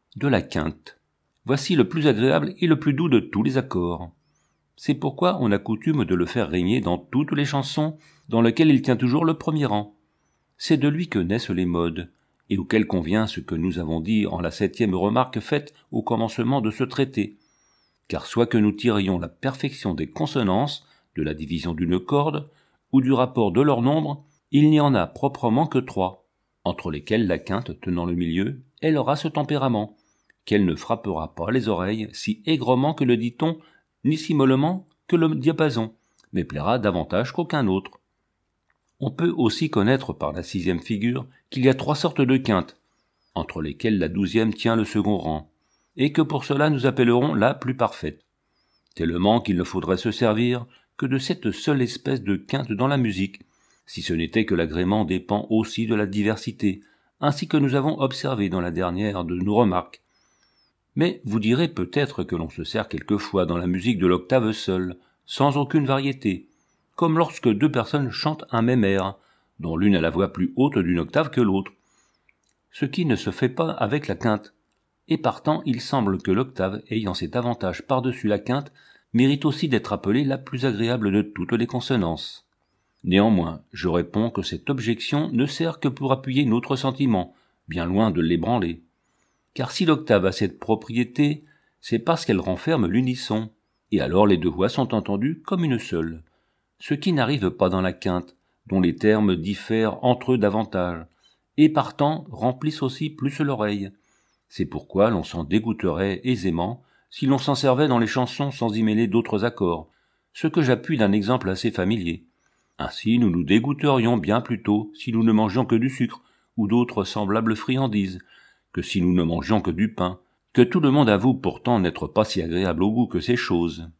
de la quinte. Voici le plus agréable et le plus doux de tous les accords. C'est pourquoi on a coutume de le faire régner dans toutes les chansons dans lesquelles il tient toujours le premier rang. C'est de lui que naissent les modes, et auquel convient ce que nous avons dit en la 7e remarque faite au commencement de ce traité. Car soit que nous tirions la perfection des consonances, de la division d'une corde, ou du rapport de leur nombre, il n'y en a proprement que 3, entre lesquelles la quinte tenant le milieu, elle aura ce tempérament, qu'elle ne frappera pas les oreilles si aigrement que le dit-on, ni si mollement que le diapason, mais plaira davantage qu'aucun autre. On peut aussi connaître par la 6e figure qu'il y a 3 sortes de quintes, entre lesquelles la 12e tient le second rang, et que pour cela nous appellerons la plus parfaite. Tellement qu'il ne faudrait se servir que de cette seule espèce de quinte dans la musique, si ce n'était que l'agrément dépend aussi de la diversité, ainsi que nous avons observé dans la dernière de nos remarques. Mais vous direz peut-être que l'on se sert quelquefois dans la musique de l'octave seule, sans aucune variété, comme lorsque 2 personnes chantent un même air, dont l'une a la voix plus haute d'une octave que l'autre, ce qui ne se fait pas avec la quinte, et partant il semble que l'octave ayant cet avantage par-dessus la quinte mérite aussi d'être appelée la plus agréable de toutes les consonances. Néanmoins, je réponds que cette objection ne sert que pour appuyer notre sentiment, bien loin de l'ébranler. Car si l'octave a cette propriété, c'est parce qu'elle renferme l'unisson, et alors les 2 voix sont entendues comme une seule, ce qui n'arrive pas dans la quinte, dont les termes diffèrent entre eux davantage, et partant remplissent aussi plus l'oreille. C'est pourquoi l'on s'en dégoûterait aisément si l'on s'en servait dans les chansons sans y mêler d'autres accords, ce que j'appuie d'un exemple assez familier. Ainsi nous nous dégoûterions bien plutôt si nous ne mangions que du sucre ou d'autres semblables friandises, que si nous ne mangions que du pain, que tout le monde avoue pourtant n'être pas si agréable au goût que ces choses.